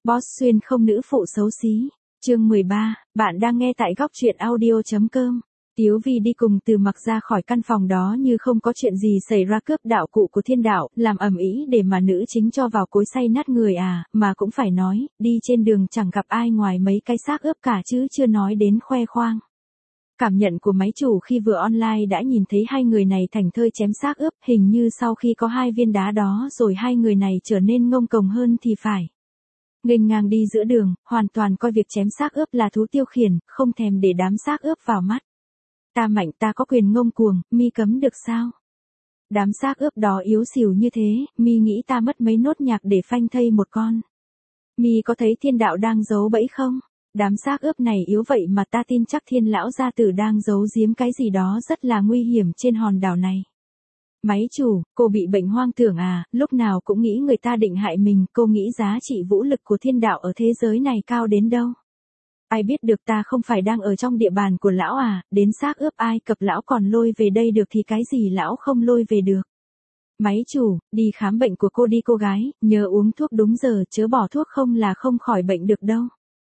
Boss xuyên không nữ phụ xấu xí. Chương 13, bạn đang nghe tại góc truyện audio.com. Tiếu Vi đi cùng Từ Mặc ra khỏi căn phòng đó như không có chuyện gì xảy ra, cướp đạo cụ của thiên đạo, làm ầm ĩ để mà nữ chính cho vào cối xay nát người à, mà cũng phải nói, đi trên đường chẳng gặp ai ngoài mấy cái xác ướp cả chứ chưa nói đến khoe khoang. Cảm nhận của máy chủ khi vừa online đã nhìn thấy hai người này thành thơi chém xác ướp, hình như sau khi có hai viên đá đó rồi hai người này trở nên ngông cuồng hơn thì phải. Nghênh ngang đi giữa đường, hoàn toàn coi việc chém xác ướp là thú tiêu khiển, không thèm để đám xác ướp vào mắt. Ta mạnh, ta có quyền ngông cuồng, mi cấm được sao? Đám xác ướp đó yếu xìu như thế, mi nghĩ ta mất mấy nốt nhạc để phanh thây một con. Mi có thấy thiên đạo đang giấu bẫy không? Đám xác ướp này yếu vậy mà ta tin chắc thiên lão gia tử đang giấu giếm cái gì đó rất là nguy hiểm trên hòn đảo này. Máy chủ, cô bị bệnh hoang tưởng à, lúc nào cũng nghĩ người ta định hại mình, cô nghĩ giá trị vũ lực của thiên đạo ở thế giới này cao đến đâu. Ai biết được ta không phải đang ở trong địa bàn của lão à, đến xác ướp Ai Cập lão còn lôi về đây được thì cái gì lão không lôi về được. Máy chủ, đi khám bệnh của cô đi cô gái, nhớ uống thuốc đúng giờ chớ bỏ thuốc không là không khỏi bệnh được đâu.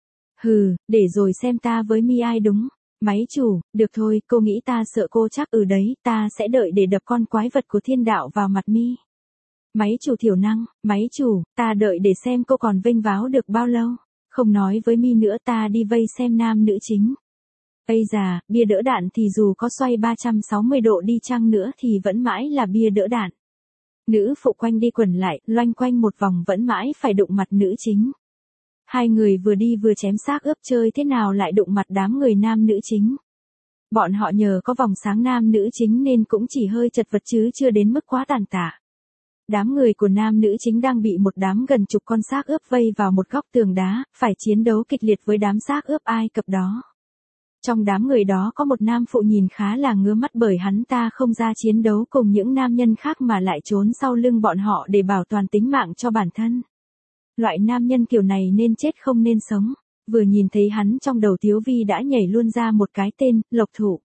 Hừ, để rồi xem ta với mi ai đúng. Máy chủ, được thôi, cô nghĩ ta sợ cô chắc đấy, ta sẽ đợi để đập con quái vật của thiên đạo vào mặt mi. Máy chủ thiểu năng, máy chủ, ta đợi để xem cô còn vênh váo được bao lâu. Không nói với mi nữa, ta đi vây xem nam nữ chính. Ây già, bia đỡ đạn thì dù có xoay 360 độ đi chăng nữa thì vẫn mãi là bia đỡ đạn. Nữ phụ quanh đi quẩn lại, loanh quanh một vòng vẫn mãi phải đụng mặt nữ chính. Hai người vừa đi vừa chém xác ướp, chơi thế nào lại đụng mặt đám người nam nữ chính. Bọn họ nhờ có vòng sáng nam nữ chính nên cũng chỉ hơi chật vật chứ chưa đến mức quá tàn tạ. Đám người của nam nữ chính đang bị một đám gần chục con xác ướp vây vào một góc tường đá, phải chiến đấu kịch liệt với đám xác ướp Ai Cập đó. Trong đám người đó có một nam phụ nhìn khá là ngứa mắt bởi hắn ta không ra chiến đấu cùng những nam nhân khác mà lại trốn sau lưng bọn họ để bảo toàn tính mạng cho bản thân. Loại nam nhân kiểu này nên chết không nên sống. Vừa nhìn thấy hắn trong đầu Tiếu Vi đã nhảy luôn ra một cái tên, Lộc Thụ.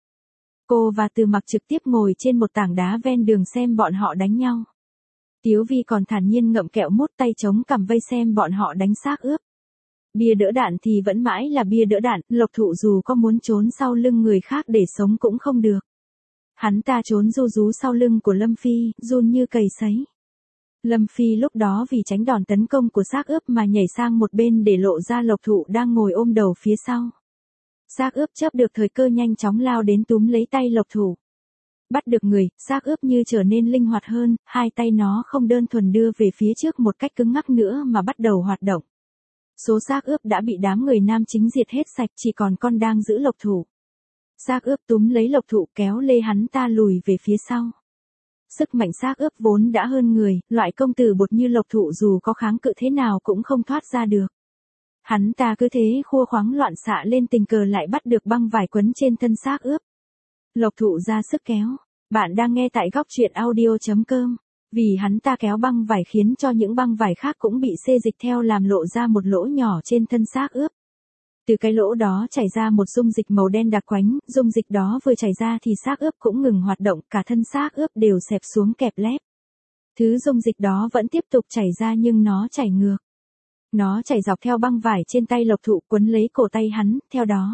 Cô và Từ Mặc trực tiếp ngồi trên một tảng đá ven đường xem bọn họ đánh nhau. Tiếu Vi còn thản nhiên ngậm kẹo mút, tay chống cằm vây xem bọn họ đánh xác ướp. Bia đỡ đạn thì vẫn mãi là bia đỡ đạn, Lộc Thụ dù có muốn trốn sau lưng người khác để sống cũng không được. Hắn ta trốn ru rú sau lưng của Lâm Phi, run như cầy sấy. Lâm Phi lúc đó vì tránh đòn tấn công của xác ướp mà nhảy sang một bên để lộ ra Lộc Thụ đang ngồi ôm đầu phía sau. Xác ướp chớp được thời cơ nhanh chóng lao đến túm lấy tay Lộc Thụ. Bắt được người, xác ướp như trở nên linh hoạt hơn, hai tay nó không đơn thuần đưa về phía trước một cách cứng ngắc nữa mà bắt đầu hoạt động. Số xác ướp đã bị đám người nam chính diệt hết sạch, chỉ còn con đang giữ Lộc Thụ. Xác ướp túm lấy Lộc Thụ kéo lê hắn ta lùi về phía sau. Sức mạnh xác ướp vốn đã hơn người, loại công tử bột như Lộc Thụ dù có kháng cự thế nào cũng không thoát ra được. Hắn ta cứ thế khua khoáng loạn xạ lên, tình cờ lại bắt được băng vải quấn trên thân xác ướp. Lộc Thụ ra sức kéo. Bạn đang nghe tại góc truyện audio.com. Vì hắn ta kéo băng vải khiến cho những băng vải khác cũng bị xê dịch theo làm lộ ra một lỗ nhỏ trên thân xác ướp. Từ cái lỗ đó chảy ra một dung dịch màu đen đặc quánh, dung dịch đó vừa chảy ra thì xác ướp cũng ngừng hoạt động, cả thân xác ướp đều xẹp xuống kẹp lép. Thứ dung dịch đó vẫn tiếp tục chảy ra nhưng nó chảy ngược. Nó chảy dọc theo băng vải trên tay Lộc Thụ quấn lấy cổ tay hắn, theo đó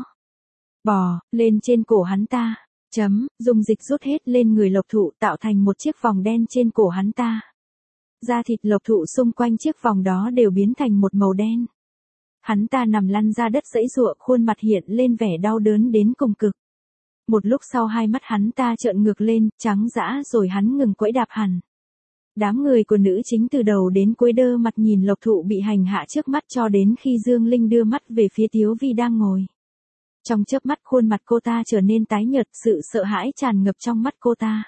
bò lên trên cổ hắn ta. Dung dịch rút hết lên người Lộc Thụ tạo thành một chiếc vòng đen trên cổ hắn ta. Da thịt Lộc Thụ xung quanh chiếc vòng đó đều biến thành một màu đen. Hắn ta nằm lăn ra đất giãy giụa, khuôn mặt hiện lên vẻ đau đớn đến cùng cực. Một lúc sau hai mắt hắn ta trợn ngược lên, trắng dã rồi hắn ngừng quẫy đạp hẳn. Đám người của nữ chính từ đầu đến cuối đơ mặt nhìn Lộc Thụ bị hành hạ trước mắt cho đến khi Dương Linh đưa mắt về phía Tiếu Vi đang ngồi. Trong chớp mắt khuôn mặt cô ta trở nên tái nhợt, sự sợ hãi tràn ngập trong mắt cô ta.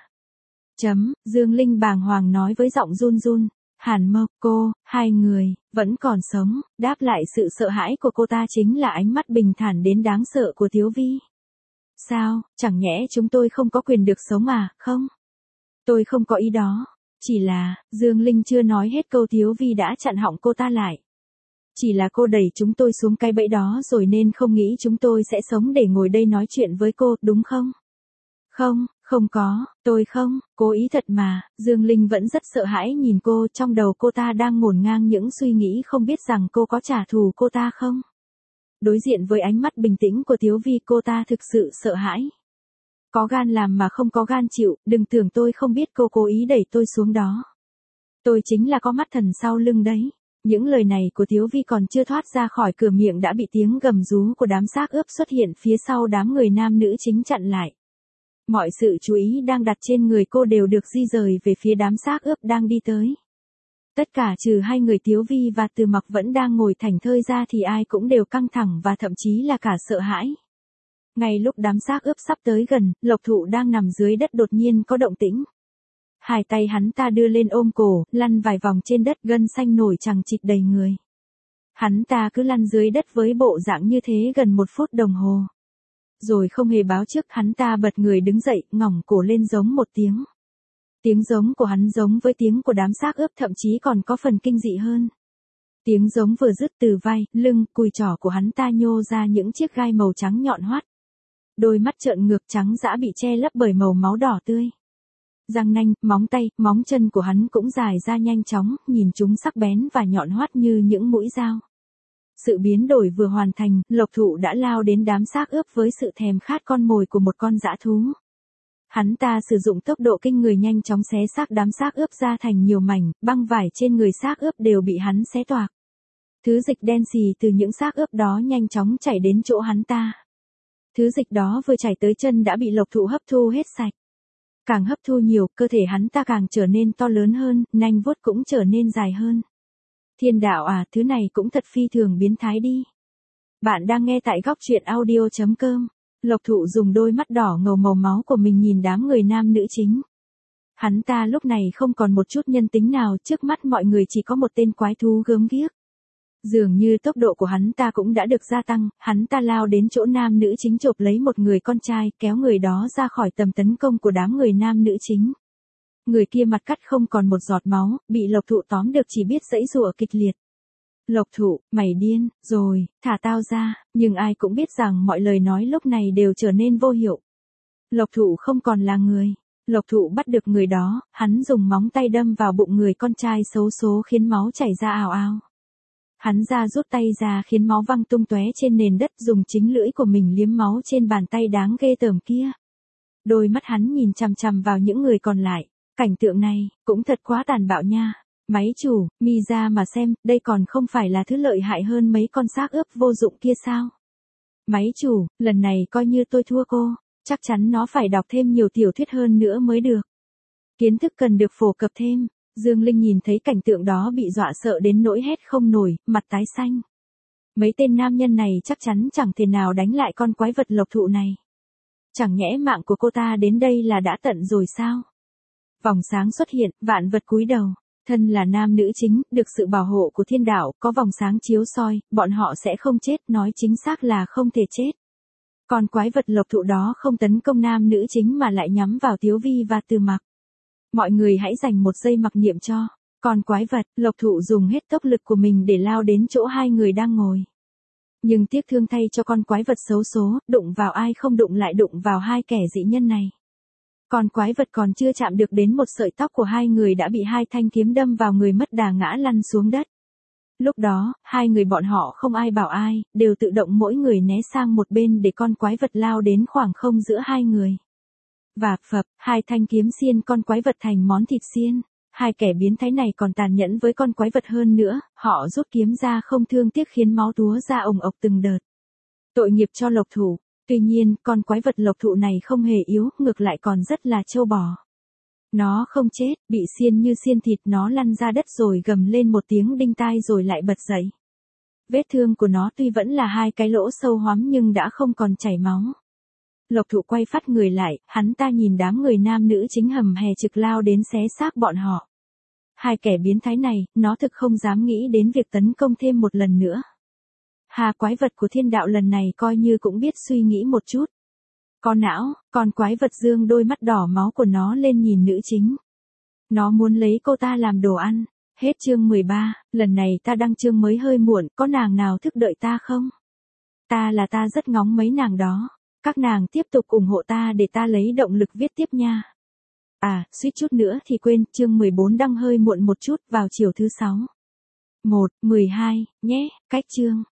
Dương Linh bàng hoàng nói với giọng run run. Hàn Mộc, cô, hai người, vẫn còn sống, đáp lại sự sợ hãi của cô ta chính là ánh mắt bình thản đến đáng sợ của Tiếu Vi. Sao, chẳng nhẽ chúng tôi không có quyền được sống à, không? Tôi không có ý đó. Chỉ là, Dương Linh chưa nói hết câu Tiếu Vi đã chặn họng cô ta lại. Chỉ là cô đẩy chúng tôi xuống cái bẫy đó rồi nên không nghĩ chúng tôi sẽ sống để ngồi đây nói chuyện với cô, đúng không? Không có, tôi không, cố ý thật mà. Dương Linh vẫn rất sợ hãi nhìn cô, trong đầu cô ta đang ngổn ngang những suy nghĩ không biết rằng cô có trả thù cô ta không. Đối diện với ánh mắt bình tĩnh của Tiếu Vi, cô ta thực sự sợ hãi. Có gan làm mà không có gan chịu, đừng tưởng tôi không biết cô cố ý đẩy tôi xuống đó. Tôi chính là có mắt thần sau lưng đấy. Những lời này của Tiếu Vi còn chưa thoát ra khỏi cửa miệng đã bị tiếng gầm rú của đám xác ướp xuất hiện phía sau đám người nam nữ chính chặn lại. Mọi sự chú ý đang đặt trên người cô đều được di rời về phía đám xác ướp đang đi tới. Tất cả trừ hai người Tiếu Vi và Từ Mặc vẫn đang ngồi thảnh thơi ra thì ai cũng đều căng thẳng và thậm chí là cả sợ hãi. Ngay lúc đám xác ướp sắp tới gần, Lộc Thụ đang nằm dưới đất đột nhiên có động tĩnh. Hai tay hắn ta đưa lên ôm cổ, lăn vài vòng trên đất, gân xanh nổi chằng chịt đầy người. Hắn ta cứ lăn dưới đất với bộ dạng như thế gần 1 phút đồng hồ. Rồi không hề báo trước, hắn ta bật người đứng dậy, ngỏng cổ lên giống một tiếng. Tiếng giống của hắn giống với tiếng của đám xác ướp, thậm chí còn có phần kinh dị hơn. Tiếng giống vừa dứt, từ vai, lưng, cùi trỏ của hắn ta nhô ra những chiếc gai màu trắng nhọn hoắt. Đôi mắt trợn ngược trắng dã bị che lấp bởi màu máu đỏ tươi. Răng nanh, móng tay, móng chân của hắn cũng dài ra nhanh chóng, nhìn chúng sắc bén và nhọn hoắt như những mũi dao. Sự biến đổi vừa hoàn thành, Lộc Thụ đã lao đến đám xác ướp với sự thèm khát con mồi của một con dã thú. Hắn ta sử dụng tốc độ kinh người nhanh chóng xé xác đám xác ướp ra thành nhiều mảnh, băng vải trên người xác ướp đều bị hắn xé toạc. Thứ dịch đen xì từ những xác ướp đó nhanh chóng chảy đến chỗ hắn ta. Thứ dịch đó vừa chảy tới chân đã bị Lộc Thụ hấp thu hết sạch. Càng hấp thu nhiều, cơ thể hắn ta càng trở nên to lớn hơn, nanh vuốt cũng trở nên dài hơn. Thiên đạo à, thứ này cũng thật phi thường biến thái đi. Bạn đang nghe tại góc truyện audio.com. Lộc Thụ dùng đôi mắt đỏ ngầu màu máu của mình nhìn đám người nam nữ chính. Hắn ta lúc này không còn một chút nhân tính nào, trước mắt mọi người chỉ có một tên quái thú gớm ghiếc. Dường như tốc độ của hắn ta cũng đã được gia tăng, hắn ta lao đến chỗ nam nữ chính chộp lấy một người con trai, kéo người đó ra khỏi tầm tấn công của đám người nam nữ chính. Người kia mặt cắt không còn một giọt máu, bị Lộc Thụ tóm được chỉ biết giãy giụa kịch liệt. Lộc Thụ, mày điên rồi, thả tao ra, nhưng ai cũng biết rằng mọi lời nói lúc này đều trở nên vô hiệu. Lộc Thụ không còn là người. Lộc Thụ bắt được người đó, hắn dùng móng tay đâm vào bụng người con trai xấu số khiến máu chảy ra ào ào. Hắn ra rút tay ra khiến máu văng tung tóe trên nền đất, dùng chính lưỡi của mình liếm máu trên bàn tay đáng ghê tởm kia. Đôi mắt hắn nhìn chằm chằm vào những người còn lại, cảnh tượng này, cũng thật quá tàn bạo nha. Máy chủ, mi ra mà xem, đây còn không phải là thứ lợi hại hơn mấy con xác ướp vô dụng kia sao? Máy chủ, lần này coi như tôi thua cô, chắc chắn nó phải đọc thêm nhiều tiểu thuyết hơn nữa mới được. Kiến thức cần được phổ cập thêm. Dương Linh nhìn thấy cảnh tượng đó bị dọa sợ đến nỗi hét không nổi, mặt tái xanh. Mấy tên nam nhân này chắc chắn chẳng thể nào đánh lại con quái vật Lộc Thụ này. Chẳng nhẽ mạng của cô ta đến đây là đã tận rồi sao? Vòng sáng xuất hiện, vạn vật cúi đầu. Thân là nam nữ chính, được sự bảo hộ của thiên đạo, có vòng sáng chiếu soi, bọn họ sẽ không chết, nói chính xác là không thể chết. Còn quái vật Lộc Thụ đó không tấn công nam nữ chính mà lại nhắm vào Tiếu Vi và Từ Mặc. Mọi người hãy dành một giây mặc niệm cho. Còn quái vật, Lộc Thụ dùng hết tốc lực của mình để lao đến chỗ hai người đang ngồi. Nhưng tiếc thương thay cho con quái vật xấu số, đụng vào ai không đụng lại đụng vào hai kẻ dị nhân này. Còn quái vật còn chưa chạm được đến một sợi tóc của hai người đã bị hai thanh kiếm đâm vào người, mất đà ngã lăn xuống đất. Lúc đó, hai người bọn họ không ai bảo ai, đều tự động mỗi người né sang một bên để con quái vật lao đến khoảng không giữa hai người. Và phập, hai thanh kiếm xiên con quái vật thành món thịt xiên. Hai kẻ biến thái này còn tàn nhẫn với con quái vật hơn nữa, họ rút kiếm ra không thương tiếc khiến máu túa ra ồng ộc từng đợt. Tội nghiệp cho Lộc Thụ. Tuy nhiên, con quái vật Lộc Thụ này không hề yếu, ngược lại còn rất là trâu bò. Nó không chết, bị xiên như xiên thịt, nó lăn ra đất rồi gầm lên một tiếng đinh tai rồi lại bật dậy. Vết thương của nó tuy vẫn là hai cái lỗ sâu hoắm nhưng đã không còn chảy máu. Lộc Thụ quay phát người lại, hắn ta nhìn đám người nam nữ chính hầm hè trực lao đến xé xác bọn họ. Hai kẻ biến thái này, nó thực không dám nghĩ đến việc tấn công thêm một lần nữa. Hà, quái vật của thiên đạo lần này coi như cũng biết suy nghĩ một chút. Có não, còn quái vật dương đôi mắt đỏ máu của nó lên nhìn nữ chính. Nó muốn lấy cô ta làm đồ ăn. Hết chương 13, lần này ta đăng chương mới hơi muộn, có nàng nào thức đợi ta không? Ta rất ngóng mấy nàng đó. Các nàng tiếp tục ủng hộ ta để ta lấy động lực viết tiếp nha. À, suýt chút nữa thì quên, chương 14 đăng hơi muộn một chút vào chiều thứ 6. 1/12 nhé, cách chương.